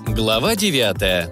Глава 9.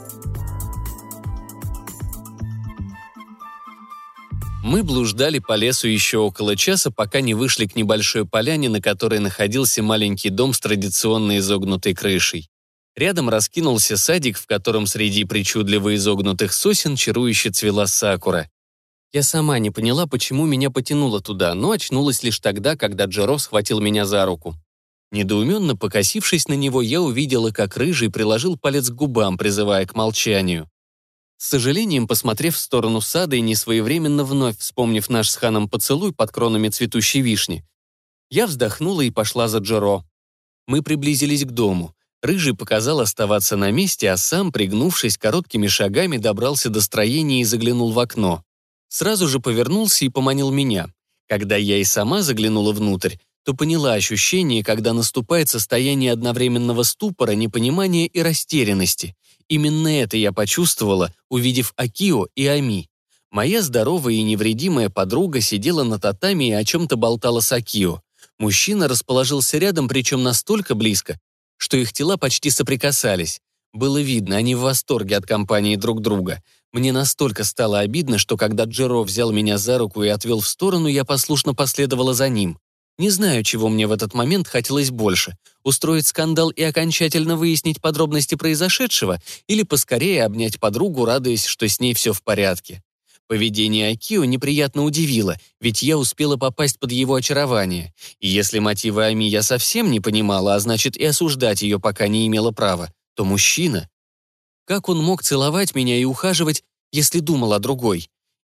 Мы блуждали по лесу еще около часа, пока не вышли к небольшой поляне, на которой находился маленький дом с традиционно изогнутой крышей. Рядом раскинулся садик, в котором среди причудливо изогнутых сосен чарующе цвела сакура. Я сама не поняла, почему меня потянуло туда, но очнулась лишь тогда, когда Джиро схватил меня за руку. Недоуменно покосившись на него, я увидела, как Рыжий приложил палец к губам, призывая к молчанию. С сожалением, посмотрев в сторону сада и несвоевременно вновь вспомнив наш с Ханом поцелуй под кронами цветущей вишни, я вздохнула и пошла за Джиро. Мы приблизились к дому. Рыжий показал оставаться на месте, а сам, пригнувшись короткими шагами, добрался до строения и заглянул в окно. Сразу же повернулся и поманил меня. Когда я и сама заглянула внутрь, то поняла ощущение, когда наступает состояние одновременного ступора, непонимания и растерянности. Именно это я почувствовала, увидев Акио и Ами. Моя здоровая и невредимая подруга сидела на татами и о чем-то болтала с Акио. Мужчина расположился рядом, причем настолько близко, что их тела почти соприкасались. Было видно, они в восторге от компании друг друга. Мне настолько стало обидно, что когда Джиро взял меня за руку и отвел в сторону, я послушно последовала за ним. Не знаю, чего мне в этот момент хотелось больше – устроить скандал и окончательно выяснить подробности произошедшего или поскорее обнять подругу, радуясь, что с ней все в порядке. Поведение Акио неприятно удивило, ведь я успела попасть под его очарование. И если мотивы Ами я совсем не понимала, а значит и осуждать ее пока не имела права, то мужчина... Как он мог целовать меня и ухаживать, если думал о другой?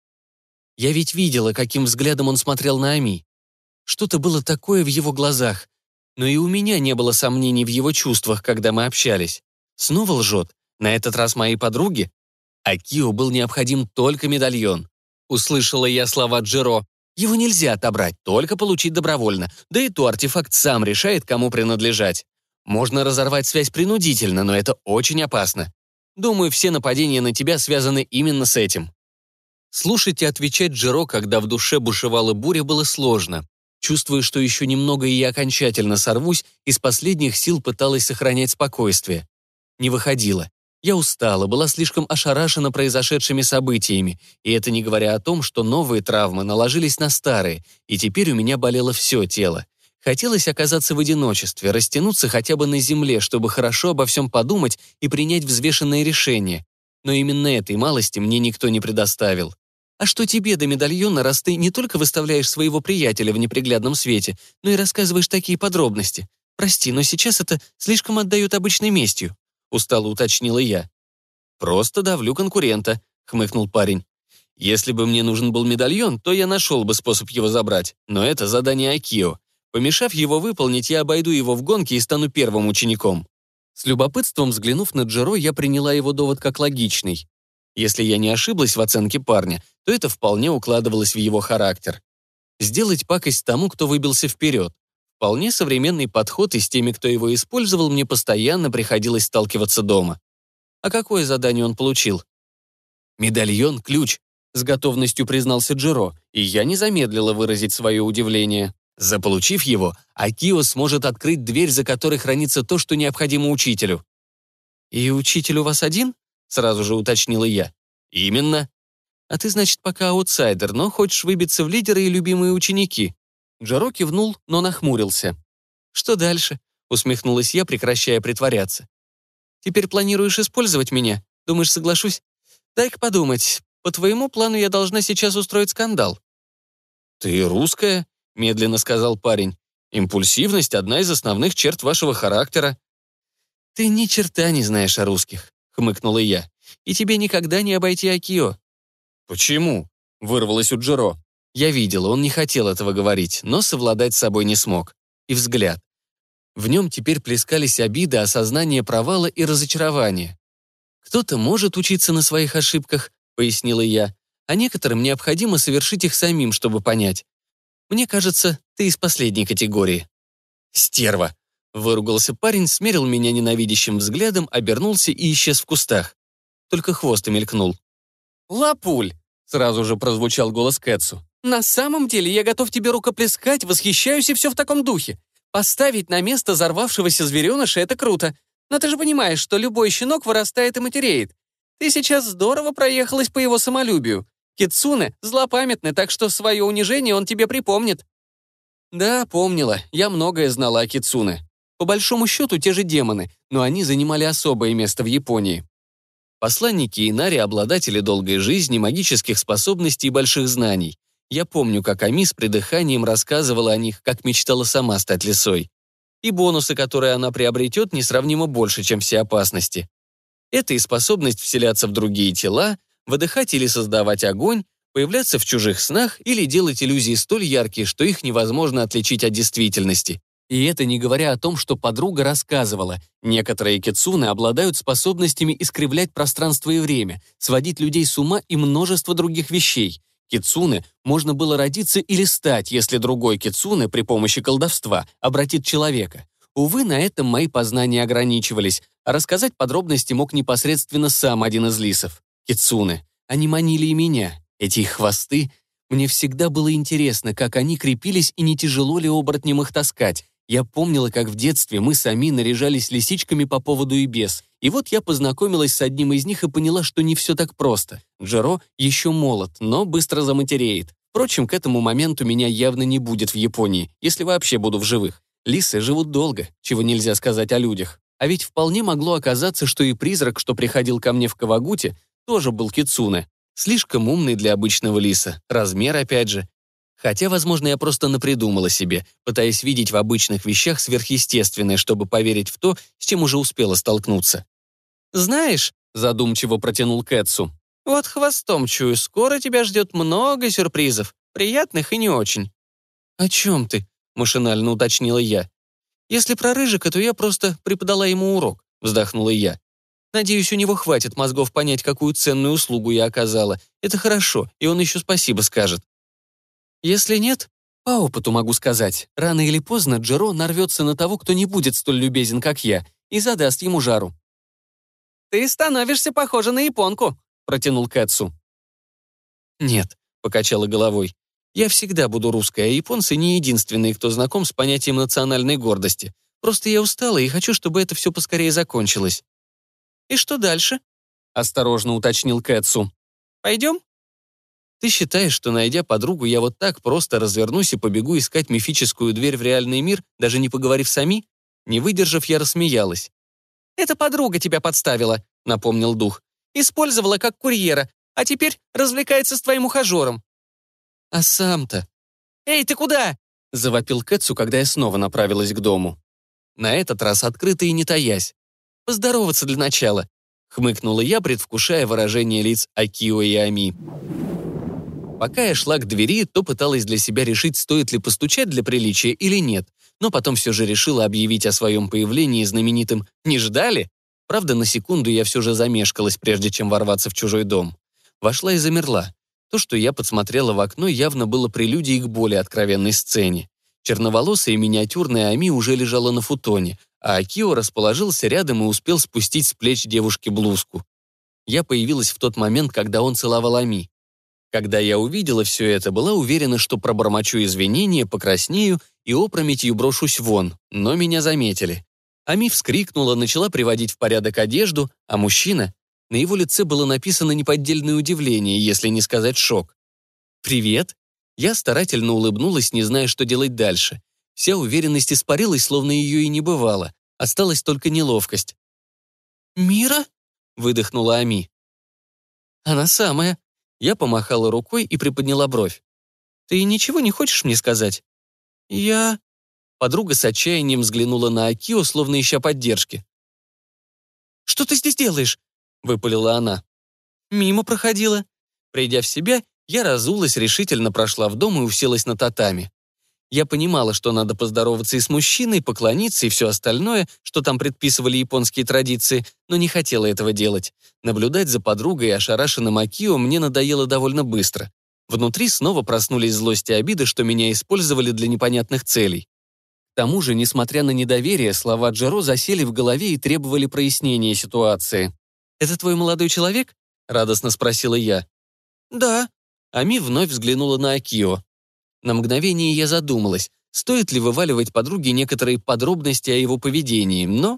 Я ведь видела, каким взглядом он смотрел на Ами. Что-то было такое в его глазах, но и у меня не было сомнений в его чувствах, когда мы общались. Снова лжет, на этот раз моей подруге. Акио был необходим только медальон. Услышала я слова Джиро. Его нельзя отобрать, только получить добровольно, да и то артефакт сам решает, кому принадлежать. Можно разорвать связь принудительно, но это очень опасно. Думаю, все нападения на тебя связаны именно с этим. Слушать и отвечать Джиро, когда в душе бушевала буря, было сложно. Чувствуя, что еще немного и я окончательно сорвусь, из последних сил пыталась сохранять спокойствие. Не выходило. Я устала, была слишком ошарашена произошедшими событиями, и это не говоря о том, что новые травмы наложились на старые, и теперь у меня болело все тело. Хотелось оказаться в одиночестве, растянуться хотя бы на земле, чтобы хорошо обо всем подумать и принять взвешенное решение. Но именно этой малости мне никто не предоставил. А что тебе до медальона, раз ты не только выставляешь своего приятеля в неприглядном свете, но и рассказываешь такие подробности? Прости, но сейчас это слишком отдает обычной местью», — устало уточнила я. «Просто давлю конкурента», — хмыкнул парень. «Если бы мне нужен был медальон, то я нашел бы способ его забрать, но это задание Акио. Помешав его выполнить, я обойду его в гонке и стану первым учеником». С любопытством взглянув на Джиро, я приняла его довод как логичный. Если я не ошиблась в оценке парня, то это вполне укладывалось в его характер. Сделать пакость тому, кто выбился вперед. Вполне современный подход, и с теми, кто его использовал, мне постоянно приходилось сталкиваться дома. А какое задание он получил? «Медальон — ключ», — с готовностью признался Джиро, и я не замедлила выразить свое удивление. Заполучив его, Акио сможет открыть дверь, за которой хранится то, что необходимо учителю. «И учитель у вас один?» — сразу же уточнила я. «Именно. А ты, значит, пока аутсайдер, но хочешь выбиться в лидеры и любимые ученики». Джиро кивнул, но нахмурился. «Что дальше?» — усмехнулась я, прекращая притворяться. «Теперь планируешь использовать меня? Думаешь, соглашусь? Дай-ка подумать. По твоему плану я должна сейчас устроить скандал». «Ты русская?» — медленно сказал парень. «Импульсивность — одна из основных черт вашего характера». «Ты ни черта не знаешь о русских», — хмыкнула я. «И тебе никогда не обойти Акио». «Почему?» — вырвалось у Джиро. Я видела, он не хотел этого говорить, но совладать с собой не смог. И взгляд. В нем теперь плескались обиды, осознание провала и разочарование. «Кто-то может учиться на своих ошибках», — пояснила я, «а некоторым необходимо совершить их самим, чтобы понять. Мне кажется, ты из последней категории». «Стерва!» — выругался парень, смерил меня ненавидящим взглядом, обернулся и исчез в кустах. Только хвост и мелькнул. «Лапуль!» — сразу же прозвучал голос Кэтсу. «На самом деле я готов тебе рукоплескать, восхищаюсь и все в таком духе. Поставить на место взорвавшегося звереныша — это круто. Но ты же понимаешь, что любой щенок вырастает и матереет. Ты сейчас здорово проехалась по его самолюбию. Кицуне злопамятный, так что свое унижение он тебе припомнит». Да, помнила, я многое знала о Кицуне. По большому счету, те же демоны, но они занимали особое место в Японии. Посланники Инари — обладатели долгой жизни, магических способностей и больших знаний. Я помню, как Ами с придыханием рассказывала о них, как мечтала сама стать лисой. И бонусы, которые она приобретет, несравнимо больше, чем все опасности. Это и способность вселяться в другие тела, выдыхать или создавать огонь, появляться в чужих снах или делать иллюзии столь яркие, что их невозможно отличить от действительности. И это не говоря о том, что подруга рассказывала. Некоторые кицуне обладают способностями искривлять пространство и время, сводить людей с ума и множество других вещей. Кицуне можно было родиться или стать, если другой кицуне при помощи колдовства обратит человека. Увы, на этом мои познания ограничивались, а рассказать подробности мог непосредственно сам один из лисов. Кицуне. Они манили и меня. Эти их хвосты. Мне всегда было интересно, как они крепились и не тяжело ли оборотням их таскать. Я помнила, как в детстве мы сами наряжались лисичками по поводу и без. И вот я познакомилась с одним из них и поняла, что не все так просто. Джиро еще молод, но быстро заматереет. Впрочем, к этому моменту меня явно не будет в Японии, если вообще буду в живых. Лисы живут долго, чего нельзя сказать о людях. А ведь вполне могло оказаться, что и призрак, что приходил ко мне в Кавагуте, тоже был кицуне. Слишком умный для обычного лиса. Размер опять же. Хотя, возможно, я просто напридумала себе, пытаясь видеть в обычных вещах сверхъестественное, чтобы поверить в то, с чем уже успела столкнуться. «Знаешь», — задумчиво протянул Кэтсу, «вот хвостом чую, скоро тебя ждет много сюрпризов, приятных и не очень». «О чем ты?» — машинально уточнила я. «Если про Рыжика, то я просто преподала ему урок», — вздохнула я. «Надеюсь, у него хватит мозгов понять, какую ценную услугу я оказала. Это хорошо, и он еще спасибо скажет». Если нет, по опыту могу сказать, рано или поздно Джиро нарвется на того, кто не будет столь любезен, как я, и задаст ему жару. «Ты становишься похожа на японку», — протянул Кэтсу. «Нет», — покачала головой, — «я всегда буду русской, а японцы не единственные, кто знаком с понятием национальной гордости. Просто я устала и хочу, чтобы это все поскорее закончилось». «И что дальше?» — осторожно уточнил Кэтсу. «Пойдем?» «Ты считаешь, что, найдя подругу, я вот так просто развернусь и побегу искать мифическую дверь в реальный мир, даже не поговорив с Ами?» Не выдержав, я рассмеялась. «Это подруга тебя подставила», — напомнил дух. «Использовала как курьера, а теперь развлекается с твоим ухажером». «А сам-то...» «Эй, ты куда?» — завопил Кэтсу, когда я снова направилась к дому. На этот раз открыто и не таясь. «Поздороваться для начала», — хмыкнула я, предвкушая выражение лиц Акио и Ами. Пока я шла к двери, то пыталась для себя решить, стоит ли постучать для приличия или нет, но потом все же решила объявить о своем появлении знаменитым «Не ждали?». Правда, на секунду я все же замешкалась, прежде чем ворваться в чужой дом. Вошла и замерла. То, что я подсмотрела в окно, явно было прелюдией к более откровенной сцене. Черноволосая и миниатюрная Ами уже лежала на футоне, а Акио расположился рядом и успел спустить с плеч девушки блузку. Я появилась в тот момент, когда он целовал Ами. Когда я увидела все это, была уверена, что пробормочу извинения, покраснею и опрометью брошусь вон, но меня заметили. Ами вскрикнула, начала приводить в порядок одежду, а мужчина... На его лице было написано неподдельное удивление, если не сказать шок. «Привет». Я старательно улыбнулась, не зная, что делать дальше. Вся уверенность испарилась, словно ее и не бывало. Осталась только неловкость. «Мира?» — выдохнула Ами. «Она самая». Я помахала рукой и приподняла бровь. «Ты ничего не хочешь мне сказать?» «Я...» Подруга с отчаянием взглянула на Акио, словно ища поддержки. «Что ты здесь делаешь?» — выпалила она. «Мимо проходила». Придя в себя, я разулась, решительно прошла в дом и уселась на татами. Я понимала, что надо поздороваться и с мужчиной, поклониться и все остальное, что там предписывали японские традиции, но не хотела этого делать. Наблюдать за подругой и ошарашенным Акио мне надоело довольно быстро. Внутри снова проснулись злость и обиды, что меня использовали для непонятных целей. К тому же, несмотря на недоверие, слова Джиро засели в голове и требовали прояснения ситуации. «Это твой молодой человек?» — радостно спросила я. «Да». Ами вновь взглянула на Акио. На мгновение я задумалась, стоит ли вываливать подруге некоторые подробности о его поведении, но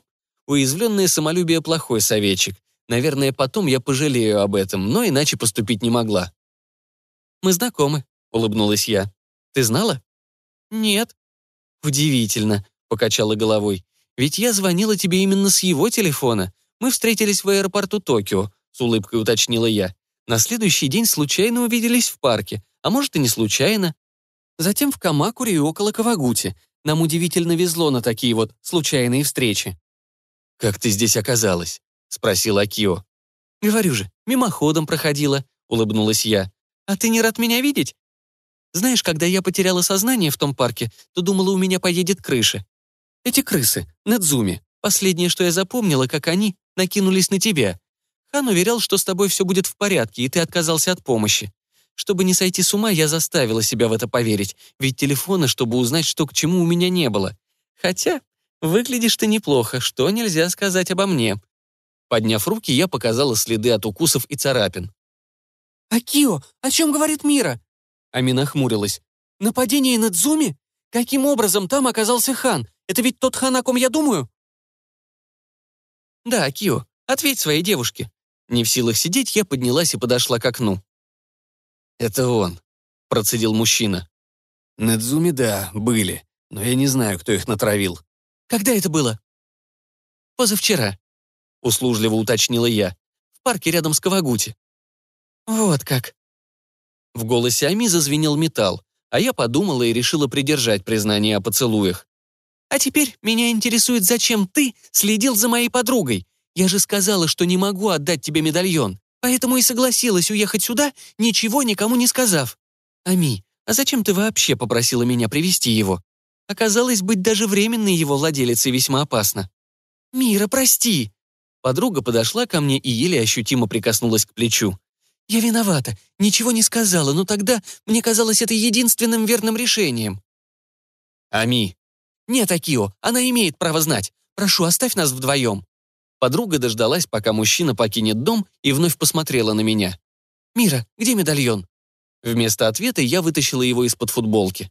Уязвленное самолюбие — плохой советчик. Наверное, потом я пожалею об этом, но иначе поступить не могла. «Мы знакомы», — улыбнулась я. «Ты знала?» «Нет». «Удивительно», — покачала головой. «Ведь я звонила тебе именно с его телефона. Мы встретились в аэропорту Токио», — с улыбкой уточнила я. «На следующий день случайно увиделись в парке, а может и не случайно. Затем в Камакуре и около Кавагути. Нам удивительно везло на такие вот случайные встречи». «Как ты здесь оказалась?» — спросил Акио. «Говорю же, мимоходом проходила», — улыбнулась я. «А ты не рад меня видеть? Знаешь, когда я потеряла сознание в том парке, то думала, у меня поедет крыша. Эти крысы, Надзуми, последнее, что я запомнила, как они накинулись на тебя. Хан уверял, что с тобой все будет в порядке, и ты отказался от помощи. Чтобы не сойти с ума, я заставила себя в это поверить, ведь телефона, чтобы узнать, что к чему, у меня не было. Хотя, выглядишь ты неплохо, что нельзя сказать обо мне». Подняв руки, я показала следы от укусов и царапин. «Акио, о чем говорит Мира?» Ами нахмурилась. «Нападение на Дзуми? Каким образом там оказался Хан? Это ведь тот Хан, о ком я думаю?» «Да, Акио, ответь своей девушке». Не в силах сидеть, я поднялась и подошла к окну. «Это он», — процедил мужчина. «Надзуми, да, были, но я не знаю, кто их натравил». «Когда это было?» «Позавчера», — услужливо уточнила я. «В парке рядом с Кавагути». «Вот как». В голосе Ами зазвенел металл, а я подумала и решила придержать признание о поцелуях. «А теперь меня интересует, зачем ты следил за моей подругой? Я же сказала, что не могу отдать тебе медальон, поэтому и согласилась уехать сюда, ничего никому не сказав. Ами, а зачем ты вообще попросила меня привести его? Оказалось, быть даже временной его владелицей весьма опасно». «Мира, прости!» Подруга подошла ко мне и еле ощутимо прикоснулась к плечу. «Я виновата, ничего не сказала, но тогда мне казалось это единственным верным решением». «Ами». «Нет, Акио, она имеет право знать. Прошу, оставь нас вдвоем». Подруга дождалась, пока мужчина покинет дом, и вновь посмотрела на меня. «Мира, где медальон?» Вместо ответа я вытащила его из-под футболки.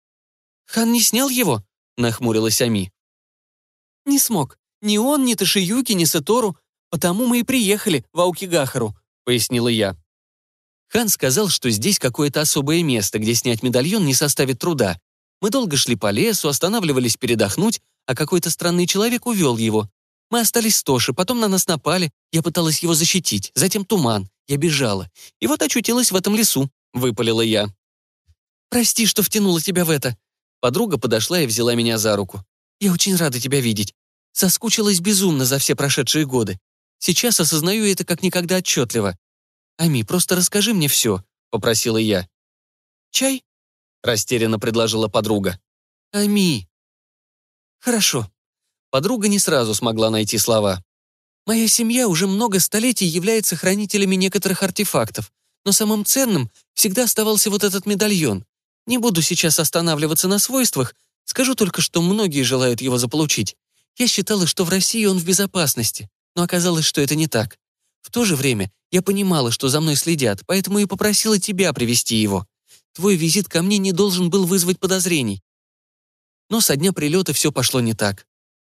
«Хан не снял его?» — нахмурилась Ами. «Не смог. Ни он, ни Ташиюки, ни Сатору. Потому мы и приехали в Аокигахару», — пояснила я. Хан сказал, что здесь какое-то особое место, где снять медальон не составит труда. Мы долго шли по лесу, останавливались передохнуть, а какой-то странный человек увел его. Мы остались с Тоши, потом на нас напали, я пыталась его защитить, затем туман, я бежала. И вот очутилась в этом лесу, выпалила я. «Прости, что втянула тебя в это». Подруга подошла и взяла меня за руку. «Я очень рада тебя видеть. Соскучилась безумно за все прошедшие годы. Сейчас осознаю это как никогда отчетливо. Ами, просто расскажи мне все», — попросила я. «Чай?» — растерянно предложила подруга. «Ами». «Хорошо». Подруга не сразу смогла найти слова. «Моя семья уже много столетий является хранителями некоторых артефактов, но самым ценным всегда оставался вот этот медальон. Не буду сейчас останавливаться на свойствах, скажу только, что многие желают его заполучить. Я считала, что в России он в безопасности, но оказалось, что это не так. В то же время я понимала, что за мной следят, поэтому и попросила тебя привезти его. Твой визит ко мне не должен был вызвать подозрений. Но со дня прилета все пошло не так.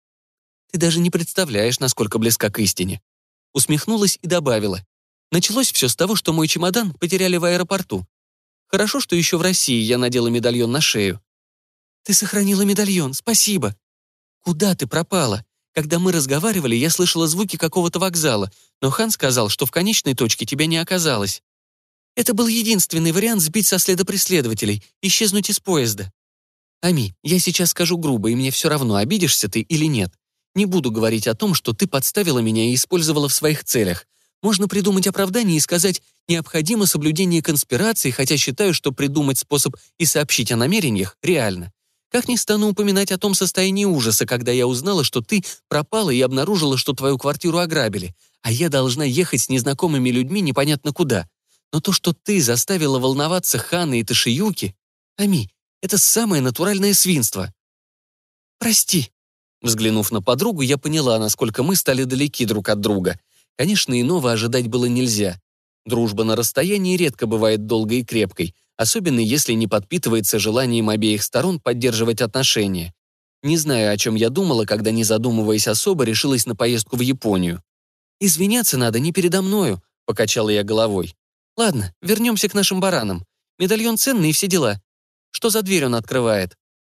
Ты даже не представляешь, насколько близка к истине». Усмехнулась и добавила. Началось все с того, что мой чемодан потеряли в аэропорту. Хорошо, что еще в России я надела медальон на шею. «Ты сохранила медальон, спасибо». «Куда ты пропала? Когда мы разговаривали, я слышала звуки какого-то вокзала, но Хан сказал, что в конечной точке тебя не оказалось. Это был единственный вариант сбить со следа преследователей, исчезнуть из поезда. Ами, я сейчас скажу грубо, и мне все равно, обидишься ты или нет. Не буду говорить о том, что ты подставила меня и использовала в своих целях. Можно придумать оправдание и сказать «необходимо соблюдение конспирации», хотя считаю, что придумать способ и сообщить о намерениях реально. Как не стану упоминать о том состоянии ужаса, когда я узнала, что ты пропала и обнаружила, что твою квартиру ограбили, а я должна ехать с незнакомыми людьми непонятно куда. Но то, что ты заставила волноваться Хана и Ташиюки, Ами, это самое натуральное свинство. Прости. Взглянув на подругу, я поняла, насколько мы стали далеки друг от друга. Конечно, иного ожидать было нельзя. Дружба на расстоянии редко бывает долгой и крепкой, особенно если не подпитывается желанием обеих сторон поддерживать отношения. Не знаю, о чем я думала, когда, не задумываясь особо, решилась на поездку в Японию. «Извиняться надо не передо мною», — покачала я головой. «Ладно, вернемся к нашим баранам. Медальон ценный и все дела. Что за дверь он открывает?»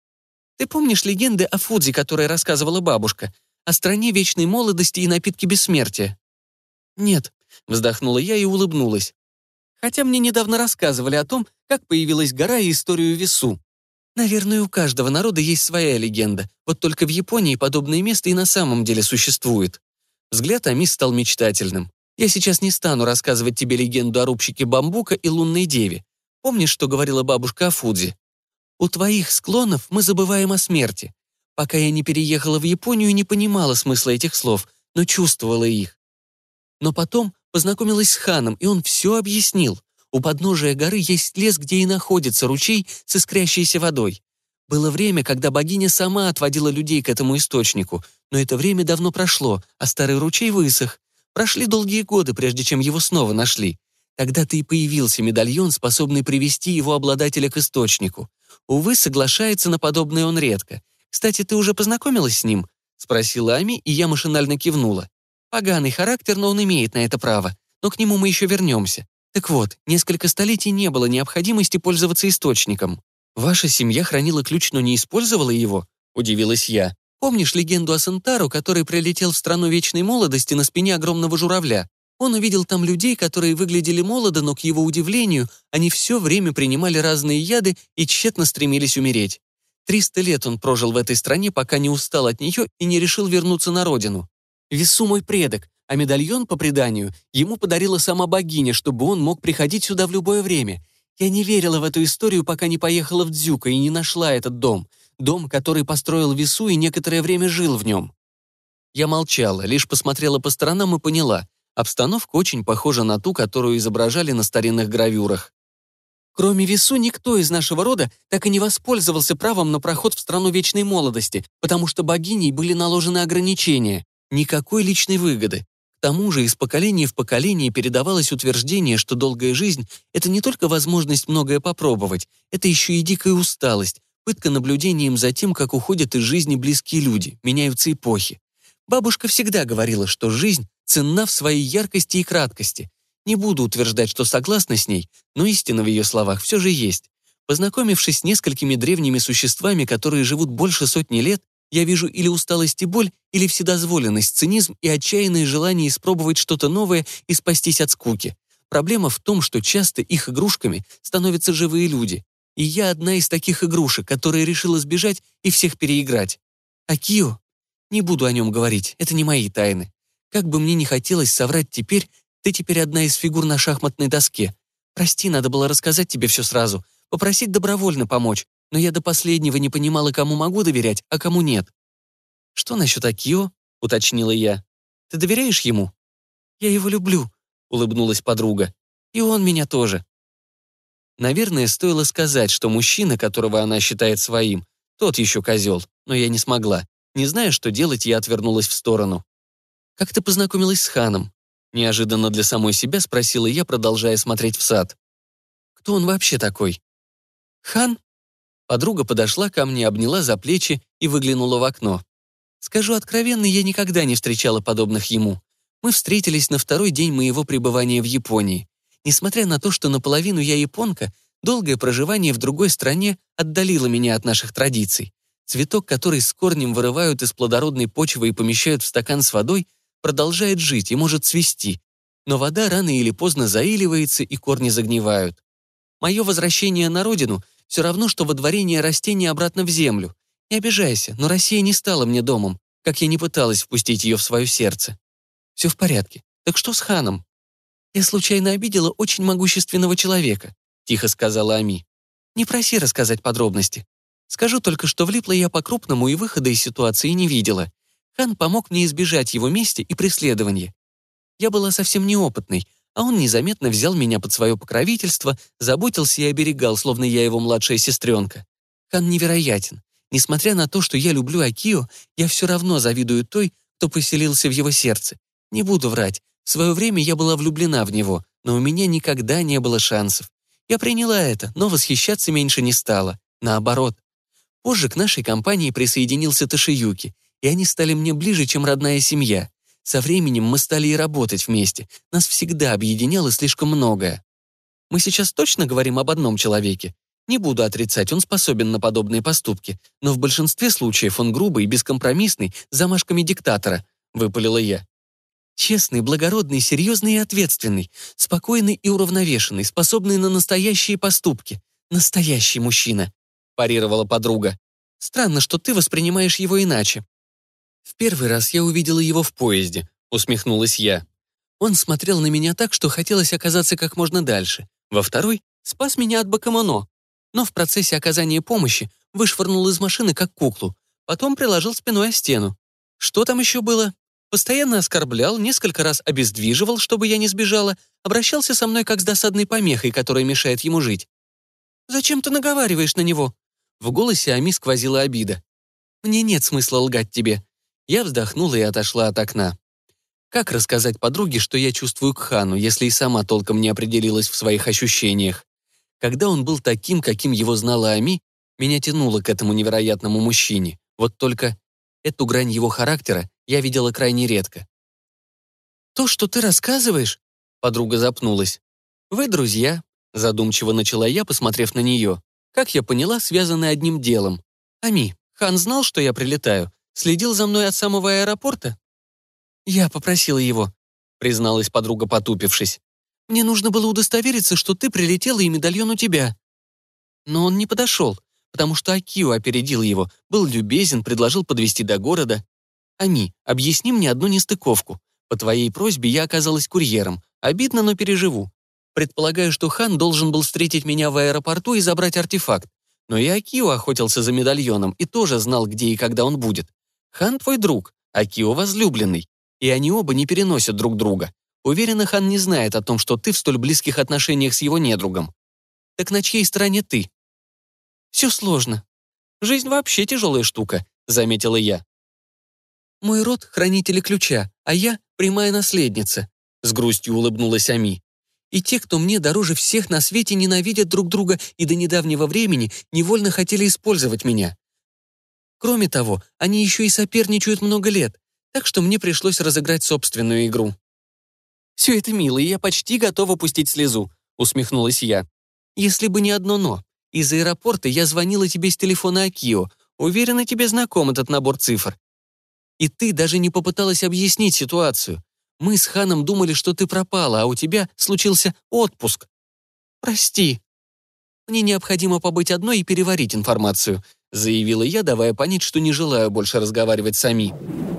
«Ты помнишь легенды о Фудзи, которые рассказывала бабушка? О стране вечной молодости и напитке бессмертия?» «Нет», — вздохнула я и улыбнулась. «Хотя мне недавно рассказывали о том, как появилась гора и историю Вису. Наверное, у каждого народа есть своя легенда, вот только в Японии подобное место и на самом деле существует». Взгляд Ами стал мечтательным. «Я сейчас не стану рассказывать тебе легенду о рубщике бамбука и лунной деве. Помнишь, что говорила бабушка о Фудзи? У твоих склонов мы забываем о смерти. Пока я не переехала в Японию, не понимала смысла этих слов, но чувствовала их. Но потом познакомилась с ханом, и он все объяснил. У подножия горы есть лес, где и находится ручей с искрящейся водой. Было время, когда богиня сама отводила людей к этому источнику, но это время давно прошло, а старый ручей высох. Прошли долгие годы, прежде чем его снова нашли. Тогда-то и появился медальон, способный привести его обладателя к источнику. Увы, соглашается на подобное он редко. Кстати, ты уже познакомилась с ним?» — спросила Ами, и я машинально кивнула. «Поганый характер, но он имеет на это право. Но к нему мы еще вернемся. Так вот, несколько столетий не было необходимости пользоваться источником. Ваша семья хранила ключ, но не использовала его?» — удивилась я. «Помнишь легенду о Сентару, который прилетел в страну вечной молодости на спине огромного журавля? Он увидел там людей, которые выглядели молодо, но, к его удивлению, они все время принимали разные яды и тщетно стремились умереть. 300 лет он прожил в этой стране, пока не устал от нее и не решил вернуться на родину. Вису мой предок, а медальон, по преданию, ему подарила сама богиня, чтобы он мог приходить сюда в любое время. Я не верила в эту историю, пока не поехала в Дзюка и не нашла этот дом. Дом, который построил Вису и некоторое время жил в нем». Я молчала, лишь посмотрела по сторонам и поняла. Обстановка очень похожа на ту, которую изображали на старинных гравюрах. «Кроме Вису, никто из нашего рода так и не воспользовался правом на проход в страну вечной молодости, потому что богиней были наложены ограничения. Никакой личной выгоды. К тому же из поколения в поколение передавалось утверждение, что долгая жизнь — это не только возможность многое попробовать, это еще и дикая усталость, пытка наблюдением за тем, как уходят из жизни близкие люди, меняются эпохи. Бабушка всегда говорила, что жизнь ценна в своей яркости и краткости. Не буду утверждать, что согласна с ней, но истина в ее словах все же есть. Познакомившись с несколькими древними существами, которые живут больше сотни лет, я вижу или усталость и боль, или вседозволенность, цинизм и отчаянное желание испробовать что-то новое и спастись от скуки. Проблема в том, что часто их игрушками становятся живые люди. И я одна из таких игрушек, которая решила сбежать и всех переиграть. Акио? Не буду о нем говорить, это не мои тайны. Как бы мне ни хотелось соврать теперь, ты теперь одна из фигур на шахматной доске. Прости, надо было рассказать тебе все сразу, попросить добровольно помочь, но я до последнего не понимала, кому могу доверять, а кому нет. «Что насчет Акио?» — уточнила я. «Ты доверяешь ему?» «Я его люблю», — улыбнулась подруга. «И он меня тоже». Наверное, стоило сказать, что мужчина, которого она считает своим, тот еще козел, но я не смогла. Не зная, что делать, я отвернулась в сторону. «Как ты познакомилась с ханом?» Неожиданно для самой себя спросила я, продолжая смотреть в сад. «Кто он вообще такой?» «Хан?» Подруга подошла ко мне, обняла за плечи и выглянула в окно. Скажу откровенно, я никогда не встречала подобных ему. Мы встретились на второй день моего пребывания в Японии. Несмотря на то, что наполовину я японка, долгое проживание в другой стране отдалило меня от наших традиций. Цветок, который с корнем вырывают из плодородной почвы и помещают в стакан с водой, продолжает жить и может цвести, но вода рано или поздно заиливается и корни загнивают. Мое возвращение на родину все равно, что водворение растения обратно в землю. Не обижайся, но Россия не стала мне домом, как я не пыталась впустить ее в свое сердце. Все в порядке. Так что с ханом? Я случайно обидела очень могущественного человека, тихо сказала Ами. Не проси рассказать подробности. Скажу только, что влипла я по-крупному и выхода из ситуации не видела. Хан помог мне избежать его мести и преследования. Я была совсем неопытной, а он незаметно взял меня под свое покровительство, заботился и оберегал, словно я его младшая сестренка. Хан невероятен. Несмотря на то, что я люблю Акио, я все равно завидую той, кто поселился в его сердце. Не буду врать, в свое время я была влюблена в него, но у меня никогда не было шансов. Я приняла это, но восхищаться меньше не стала. Наоборот. Позже к нашей компании присоединился Тошиюки, и они стали мне ближе, чем родная семья. Со временем мы стали и работать вместе. Нас всегда объединяло слишком многое. Мы сейчас точно говорим об одном человеке? Не буду отрицать, он способен на подобные поступки, но в большинстве случаев он грубый и бескомпромиссный, с замашками диктатора, выпалила я. Честный, благородный, серьезный и ответственный, спокойный и уравновешенный, способный на настоящие поступки. Настоящий мужчина, парировала подруга. Странно, что ты воспринимаешь его иначе. В первый раз я увидела его в поезде, усмехнулась я. Он смотрел на меня так, что хотелось оказаться как можно дальше. Во второй спас меня от Бакамоно, но в процессе оказания помощи вышвырнул из машины как куклу, потом приложил спиной о стену. Что там еще было? Постоянно оскорблял, несколько раз обездвиживал, чтобы я не сбежала, обращался со мной как с досадной помехой, которая мешает ему жить. «Зачем ты наговариваешь на него?» В голосе Ами сквозила обида. «Мне нет смысла лгать тебе». Я вздохнула и отошла от окна. Как рассказать подруге, что я чувствую к Хану, если и сама толком не определилась в своих ощущениях? Когда он был таким, каким его знала Ами, меня тянуло к этому невероятному мужчине. Вот только эту грань его характера я видела крайне редко. «То, что ты рассказываешь?» Подруга запнулась. «Вы друзья», — задумчиво начала я, посмотрев на нее. Как я поняла, связаны одним делом. «Ами, Хан знал, что я прилетаю? Следил за мной от самого аэропорта?» «Я попросила его», — призналась подруга, потупившись. «Мне нужно было удостовериться, что ты прилетела и медальон у тебя». Но он не подошел, потому что Акио опередил его, был любезен, предложил подвезти до города. «Ами, объясни мне одну нестыковку. По твоей просьбе я оказалась курьером. Обидно, но переживу. Предполагаю, что Хан должен был встретить меня в аэропорту и забрать артефакт. Но и Акио охотился за медальоном и тоже знал, где и когда он будет. Хан твой друг, Акио возлюбленный, и они оба не переносят друг друга. Уверена, Хан не знает о том, что ты в столь близких отношениях с его недругом. Так на чьей стороне ты?» «Все сложно. Жизнь вообще тяжелая штука», — заметила я. «Мой род — хранители ключа, а я — прямая наследница», — с грустью улыбнулась Ами. «И те, кто мне дороже всех на свете, ненавидят друг друга и до недавнего времени невольно хотели использовать меня. Кроме того, они еще и соперничают много лет, так что мне пришлось разыграть собственную игру». «Все это мило, и я почти готова пустить слезу», — усмехнулась я. «Если бы не одно «но». Из аэропорта я звонила тебе с телефона Акио. Уверена, тебе знаком этот набор цифр. И ты даже не попыталась объяснить ситуацию. Мы с Ханом думали, что ты пропала, а у тебя случился отпуск. Прости. Мне необходимо побыть одной и переварить информацию», заявила я, давая понять, что не желаю больше разговаривать с Ами.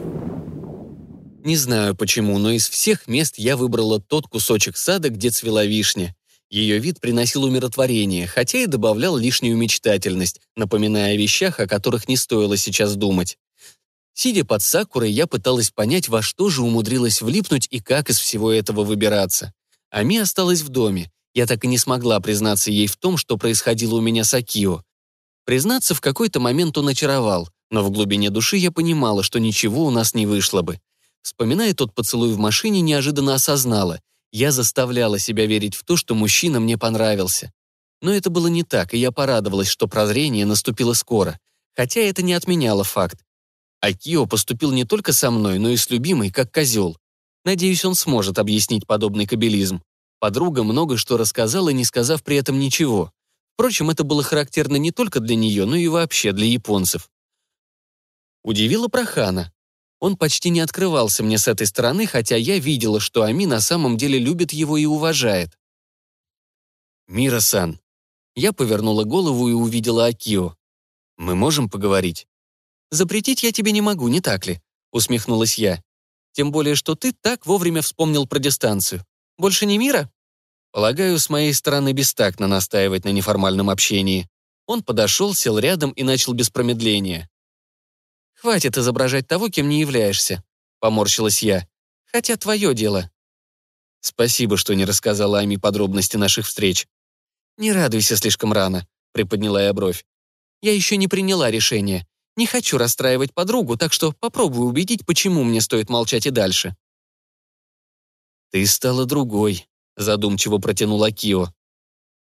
Не знаю почему, но из всех мест я выбрала тот кусочек сада, где цвела вишня. Ее вид приносил умиротворение, хотя и добавлял лишнюю мечтательность, напоминая о вещах, о которых не стоило сейчас думать. Сидя под сакурой, я пыталась понять, во что же умудрилась влипнуть и как из всего этого выбираться. Ами осталась в доме. Я так и не смогла признаться ей в том, что происходило у меня с Акио. Признаться, в какой-то момент он очаровал, но в глубине души я понимала, что ничего у нас не вышло бы. Вспоминая тот поцелуй в машине, неожиданно осознала. Я заставляла себя верить в то, что мужчина мне понравился. Но это было не так, и я порадовалась, что прозрение наступило скоро. Хотя это не отменяло факт. Акио поступил не только со мной, но и с любимой, как козел. Надеюсь, он сможет объяснить подобный кабелизм. Подруга много что рассказала, не сказав при этом ничего. Впрочем, это было характерно не только для нее, но и вообще для японцев. Удивило про Хана. Он почти не открывался мне с этой стороны, хотя я видела, что Ами на самом деле любит его и уважает. «Мира-сан». Я повернула голову и увидела Акио. «Мы можем поговорить?» «Запретить я тебе не могу, не так ли?» Усмехнулась я. «Тем более, что ты так вовремя вспомнил про дистанцию. Больше не мира?» Полагаю, с моей стороны бестактно настаивать на неформальном общении. Он подошел, сел рядом и начал без промедления. «Хватит изображать того, кем не являешься», — поморщилась я. «Хотя твое дело». «Спасибо, что не рассказала Ами подробности наших встреч». «Не радуйся слишком рано», — приподняла я бровь. «Я еще не приняла решение. Не хочу расстраивать подругу, так что попробую убедить, почему мне стоит молчать и дальше». «Ты стала другой», — задумчиво протянул Акио.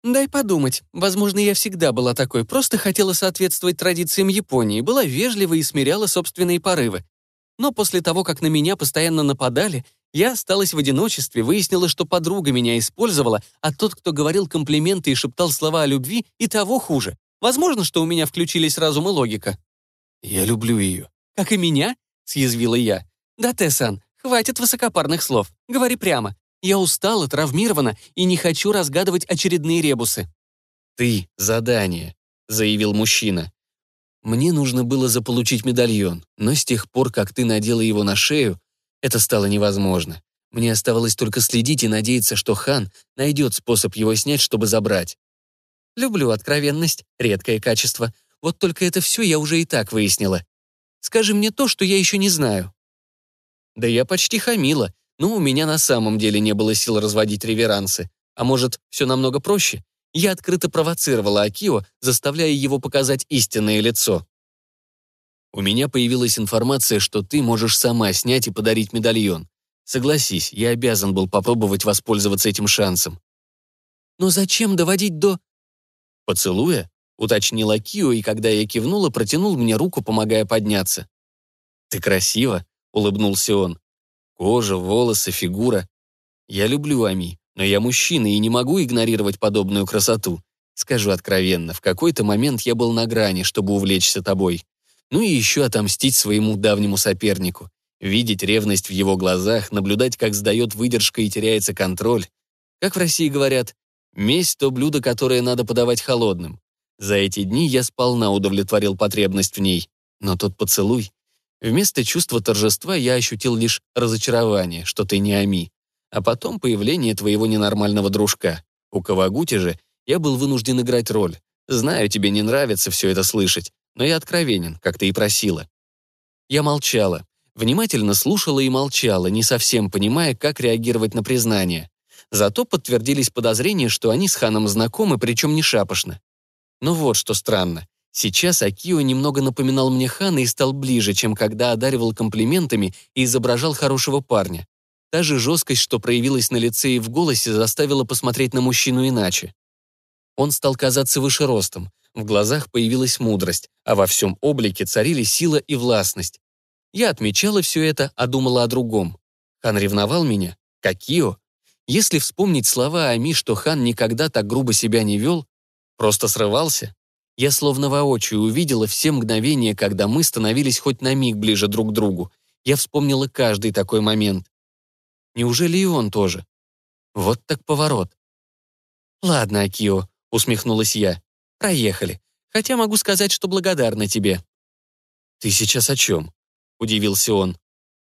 Дай подумать. Возможно, я всегда была такой, просто хотела соответствовать традициям Японии, была вежлива и смиряла собственные порывы. Но после того, как на меня постоянно нападали, я осталась в одиночестве, выяснила, что подруга меня использовала, а тот, кто говорил комплименты и шептал слова о любви, и того хуже. Возможно, что у меня включились разум и логика. Я люблю ее. «Как и меня?» — съязвила я. «Да, Тэ-сан, хватит высокопарных слов. Говори прямо. Я устала, травмирована и не хочу разгадывать очередные ребусы». «Ты — задание», — заявил мужчина. «Мне нужно было заполучить медальон, но с тех пор, как ты надела его на шею, это стало невозможно. Мне оставалось только следить и надеяться, что Хан найдет способ его снять, чтобы забрать. Люблю откровенность, редкое качество. Вот только это все я уже и так выяснила. Скажи мне то, что я еще не знаю». Да я почти хамила, но у меня на самом деле не было сил разводить реверансы. А может, все намного проще? Я открыто провоцировала Акио, заставляя его показать истинное лицо. У меня появилась информация, что ты можешь сама снять и подарить медальон. Согласись, я обязан был попробовать воспользоваться этим шансом. Но зачем доводить до... «Поцелуя?» — уточнил Акио, и когда я кивнула, протянул мне руку, помогая подняться. «Ты красива», — улыбнулся он. «Кожа, волосы, фигура. Я люблю Ами, но я мужчина и не могу игнорировать подобную красоту. Скажу откровенно, в какой-то момент я был на грани, чтобы увлечься тобой. Ну и еще отомстить своему давнему сопернику. Видеть ревность в его глазах, наблюдать, как сдает выдержка и теряется контроль. Как в России говорят, месть — то блюдо, которое надо подавать холодным. За эти дни я сполна удовлетворил потребность в ней. Но тот поцелуй... Вместо чувства торжества я ощутил лишь разочарование, что ты не Ами. А потом появление твоего ненормального дружка. У Кавагути же я был вынужден играть роль. Знаю, тебе не нравится все это слышать, но я откровенен, как ты и просила. Я молчала. Внимательно слушала и молчала, не совсем понимая, как реагировать на признание. Зато подтвердились подозрения, что они с Ханом знакомы, причем не шапошно. Но вот что странно. Сейчас Акио немного напоминал мне Хана и стал ближе, чем когда одаривал комплиментами и изображал хорошего парня. Та же жесткость, что проявилась на лице и в голосе, заставила посмотреть на мужчину иначе. Он стал казаться выше ростом, в глазах появилась мудрость, а во всем облике царили сила и властность. Я отмечала все это, а думала о другом. Хан ревновал меня? К Акио? Если вспомнить слова Ами, что Хан никогда так грубо себя не вел, просто срывался. Я словно воочию увидела все мгновения, когда мы становились хоть на миг ближе друг к другу. Я вспомнила каждый такой момент. Неужели и он тоже? Вот так поворот. «Ладно, Акио», — усмехнулась я. «Проехали. Хотя могу сказать, что благодарна тебе». «Ты сейчас о чем?» — удивился он.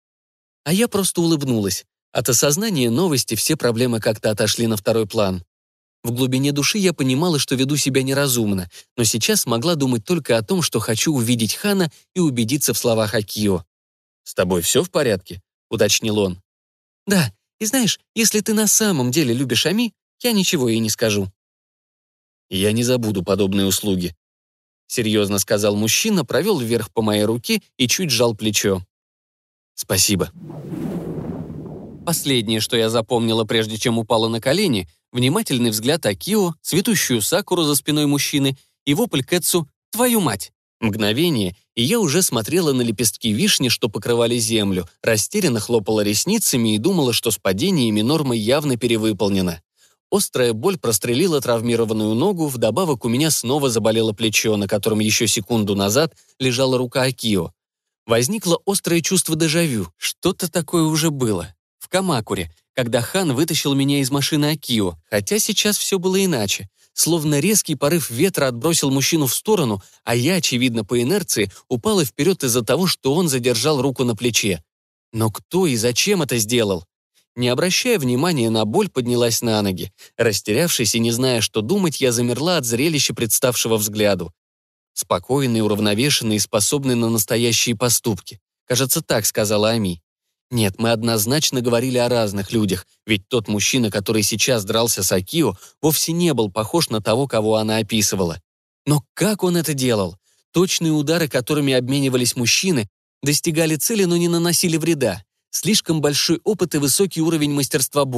А я просто улыбнулась. От осознания новости все проблемы как-то отошли на второй план. В глубине души я понимала, что веду себя неразумно, но сейчас могла думать только о том, что хочу увидеть Хана и убедиться в словах Акио. «С тобой все в порядке?» — уточнил он. «Да, и знаешь, если ты на самом деле любишь Ами, я ничего ей не скажу». «Я не забуду подобные услуги», — серьезно сказал мужчина, провел вверх по моей руке и чуть сжал плечо. «Спасибо». Последнее, что я запомнила, прежде чем упала на колени, внимательный взгляд Акио, цветущую сакуру за спиной мужчины и вопль Кэтсу «Твою мать!». Мгновение, и я уже смотрела на лепестки вишни, что покрывали землю, растерянно хлопала ресницами и думала, что с падениями норма явно перевыполнена. Острая боль прострелила травмированную ногу, вдобавок у меня снова заболело плечо, на котором еще секунду назад лежала рука Акио. Возникло острое чувство дежавю, что-то такое уже было. В Камакуре, когда Хан вытащил меня из машины Акио, хотя сейчас все было иначе. Словно резкий порыв ветра отбросил мужчину в сторону, а я, очевидно, по инерции, упала вперед из-за того, что он задержал руку на плече. Но кто и зачем это сделал? Не обращая внимания на боль, поднялась на ноги. Растерявшись и не зная, что думать, я замерла от зрелища представшего взгляду. Спокойный, уравновешенный и способный на настоящие поступки. Кажется, так сказала Ами. Нет, мы однозначно говорили о разных людях, ведь тот мужчина, который сейчас дрался с Акио, вовсе не был похож на того, кого она описывала. Но как он это делал? Точные удары, которыми обменивались мужчины, достигали цели, но не наносили вреда. Слишком большой опыт и высокий уровень мастерства боя.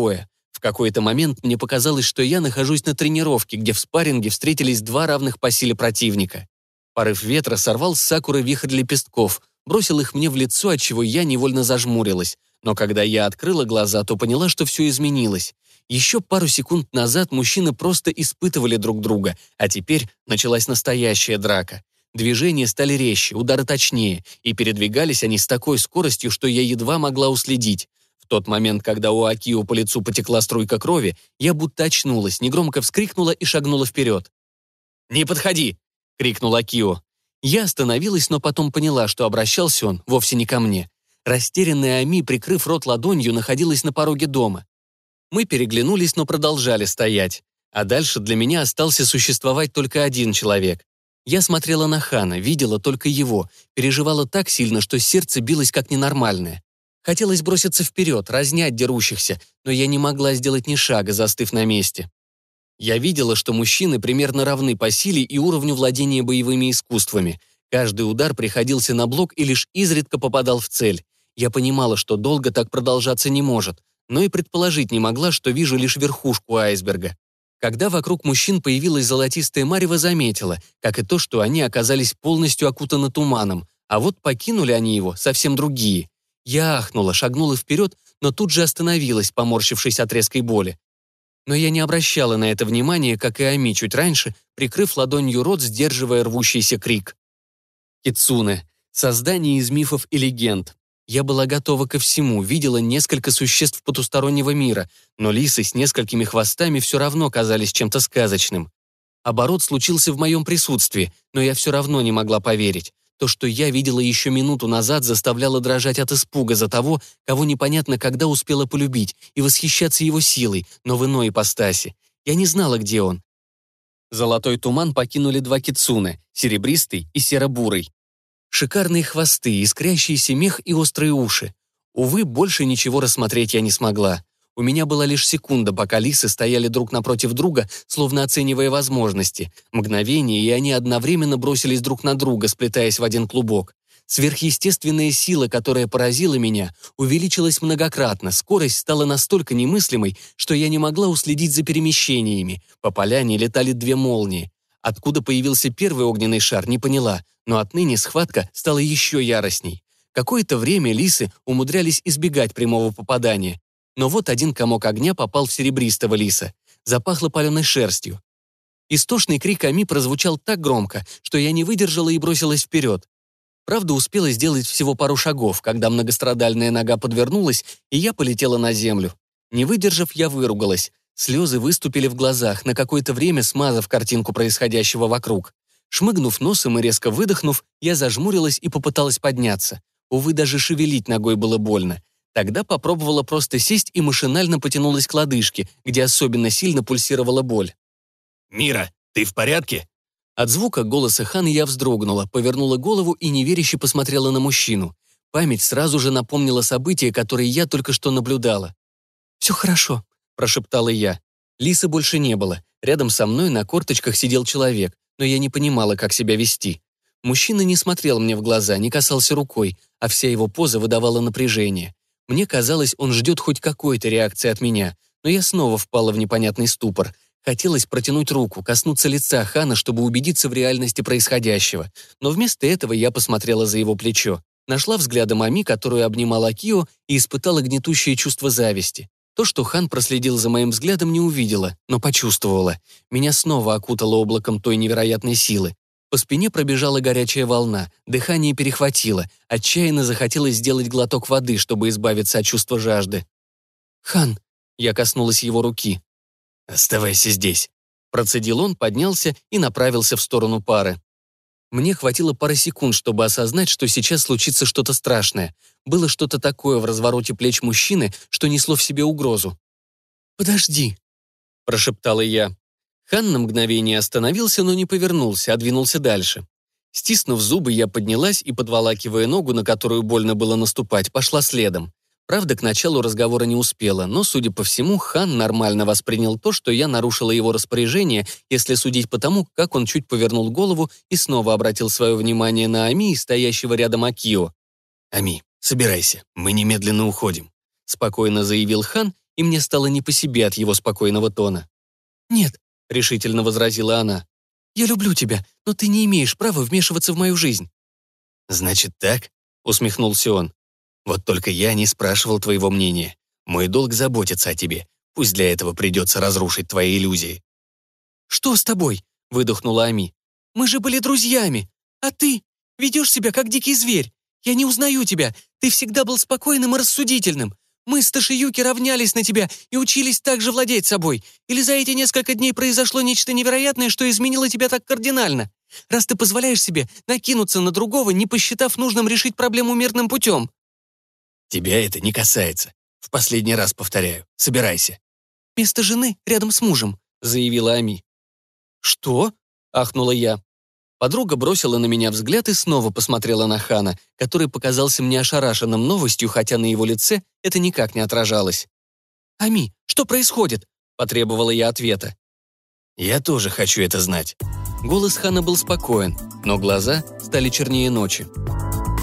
В какой-то момент мне показалось, что я нахожусь на тренировке, где в спарринге встретились два равных по силе противника. Порыв ветра сорвал с сакуры вихрь лепестков, бросил их мне в лицо, отчего я невольно зажмурилась. Но когда я открыла глаза, то поняла, что все изменилось. Еще пару секунд назад мужчины просто испытывали друг друга, а теперь началась настоящая драка. Движения стали резче, удары точнее, и передвигались они с такой скоростью, что я едва могла уследить. В тот момент, когда у Акио по лицу потекла струйка крови, я будто очнулась, негромко вскрикнула и шагнула вперед. «Не подходи!» — крикнул Акио. Я остановилась, но потом поняла, что обращался он вовсе не ко мне. Растерянная Ами, прикрыв рот ладонью, находилась на пороге дома. Мы переглянулись, но продолжали стоять. А дальше для меня остался существовать только один человек. Я смотрела на Хана, видела только его, переживала так сильно, что сердце билось как ненормальное. Хотелось броситься вперед, разнять дерущихся, но я не могла сделать ни шага, застыв на месте. Я видела, что мужчины примерно равны по силе и уровню владения боевыми искусствами. Каждый удар приходился на блок и лишь изредка попадал в цель. Я понимала, что долго так продолжаться не может, но и предположить не могла, что вижу лишь верхушку айсберга. Когда вокруг мужчин появилась золотистая марево, заметила, как и то, что они оказались полностью окутаны туманом, а вот покинули они его совсем другие. Я ахнула, шагнула вперед, но тут же остановилась, поморщившись от резкой боли. Но я не обращала на это внимания, как и Ами чуть раньше, прикрыв ладонью рот, сдерживая рвущийся крик. Кицуне. Создание из мифов и легенд. Я была готова ко всему, видела несколько существ потустороннего мира, но лисы с несколькими хвостами все равно казались чем-то сказочным. Оборот случился в моем присутствии, но я все равно не могла поверить. То, что я видела еще минуту назад, заставляло дрожать от испуга за того, кого непонятно когда успела полюбить, и восхищаться его силой, но в иной ипостаси. Я не знала, где он. Золотой туман покинули два кицуне, серебристый и серо-бурый. Шикарные хвосты, искрящийся мех и острые уши. Увы, больше ничего рассмотреть я не смогла. У меня была лишь секунда, пока лисы стояли друг напротив друга, словно оценивая возможности. Мгновение, и они одновременно бросились друг на друга, сплетаясь в один клубок. Сверхъестественная сила, которая поразила меня, увеличилась многократно, скорость стала настолько немыслимой, что я не могла уследить за перемещениями. По поляне летали две молнии. Откуда появился первый огненный шар, не поняла, но отныне схватка стала еще яростней. Какое-то время лисы умудрялись избегать прямого попадания. Но вот один комок огня попал в серебристого лиса. Запахло паленой шерстью. Истошный крик Ами прозвучал так громко, что я не выдержала и бросилась вперед. Правда, успела сделать всего пару шагов, когда многострадальная нога подвернулась, и я полетела на землю. Не выдержав, я выругалась. Слезы выступили в глазах, на какое-то время смазав картинку происходящего вокруг. Шмыгнув носом и резко выдохнув, я зажмурилась и попыталась подняться. Увы, даже шевелить ногой было больно. Тогда попробовала просто сесть и машинально потянулась к лодыжке, где особенно сильно пульсировала боль. «Мира, ты в порядке?» От звука голоса Хана я вздрогнула, повернула голову и неверяще посмотрела на мужчину. Память сразу же напомнила события, которые я только что наблюдала. «Все хорошо», — прошептала я. Лисы больше не было. Рядом со мной на корточках сидел человек, но я не понимала, как себя вести. Мужчина не смотрел мне в глаза, не касался рукой, а вся его поза выдавала напряжение. Мне казалось, он ждет хоть какой-то реакции от меня, но я снова впала в непонятный ступор. Хотелось протянуть руку, коснуться лица Хана, чтобы убедиться в реальности происходящего. Но вместо этого я посмотрела за его плечо. Нашла взглядом Ами, которую обнимала Акио, и испытала гнетущее чувство зависти. То, что Хан проследил за моим взглядом, не увидела, но почувствовала. Меня снова окутало облаком той невероятной силы. По спине пробежала горячая волна, дыхание перехватило, отчаянно захотелось сделать глоток воды, чтобы избавиться от чувства жажды. «Хан!» — я коснулась его руки. «Оставайся здесь!» — процедил он, поднялся и направился в сторону пары. Мне хватило пары секунд, чтобы осознать, что сейчас случится что-то страшное. Было что-то такое в развороте плеч мужчины, что несло в себе угрозу. «Подожди!» — прошептала я. Хан на мгновение остановился, но не повернулся, а двинулся дальше. Стиснув зубы, я поднялась и, подволакивая ногу, на которую больно было наступать, пошла следом. Правда, к началу разговора не успела, но, судя по всему, Хан нормально воспринял то, что я нарушила его распоряжение, если судить по тому, как он чуть повернул голову и снова обратил свое внимание на Ами и стоящего рядом Акио. «Ами, собирайся, мы немедленно уходим», — спокойно заявил Хан, и мне стало не по себе от его спокойного тона. «Нет», — решительно возразила она. «я люблю тебя, но ты не имеешь права вмешиваться в мою жизнь». «Значит так?» — усмехнулся он. «Вот только я не спрашивал твоего мнения. Мой долг заботиться о тебе. Пусть для этого придется разрушить твои иллюзии». «Что с тобой?» — выдохнула Ами. «Мы же были друзьями. А ты ведешь себя как дикий зверь. Я не узнаю тебя. Ты всегда был спокойным и рассудительным. Мы с Тошиюки равнялись на тебя и учились так же владеть собой. Или за эти несколько дней произошло нечто невероятное, что изменило тебя так кардинально? Раз ты позволяешь себе накинуться на другого, не посчитав нужным решить проблему мирным путем». «Тебя это не касается. В последний раз повторяю. Собирайся». «Место жены рядом с мужем», — заявила Ами. «Что?» — ахнула я. Подруга бросила на меня взгляд и снова посмотрела на Хана, который показался мне ошарашенным новостью, хотя на его лице это никак не отражалось. «Ами, что происходит?» — потребовала я ответа. «Я тоже хочу это знать». Голос Хана был спокоен, но глаза стали чернее ночи.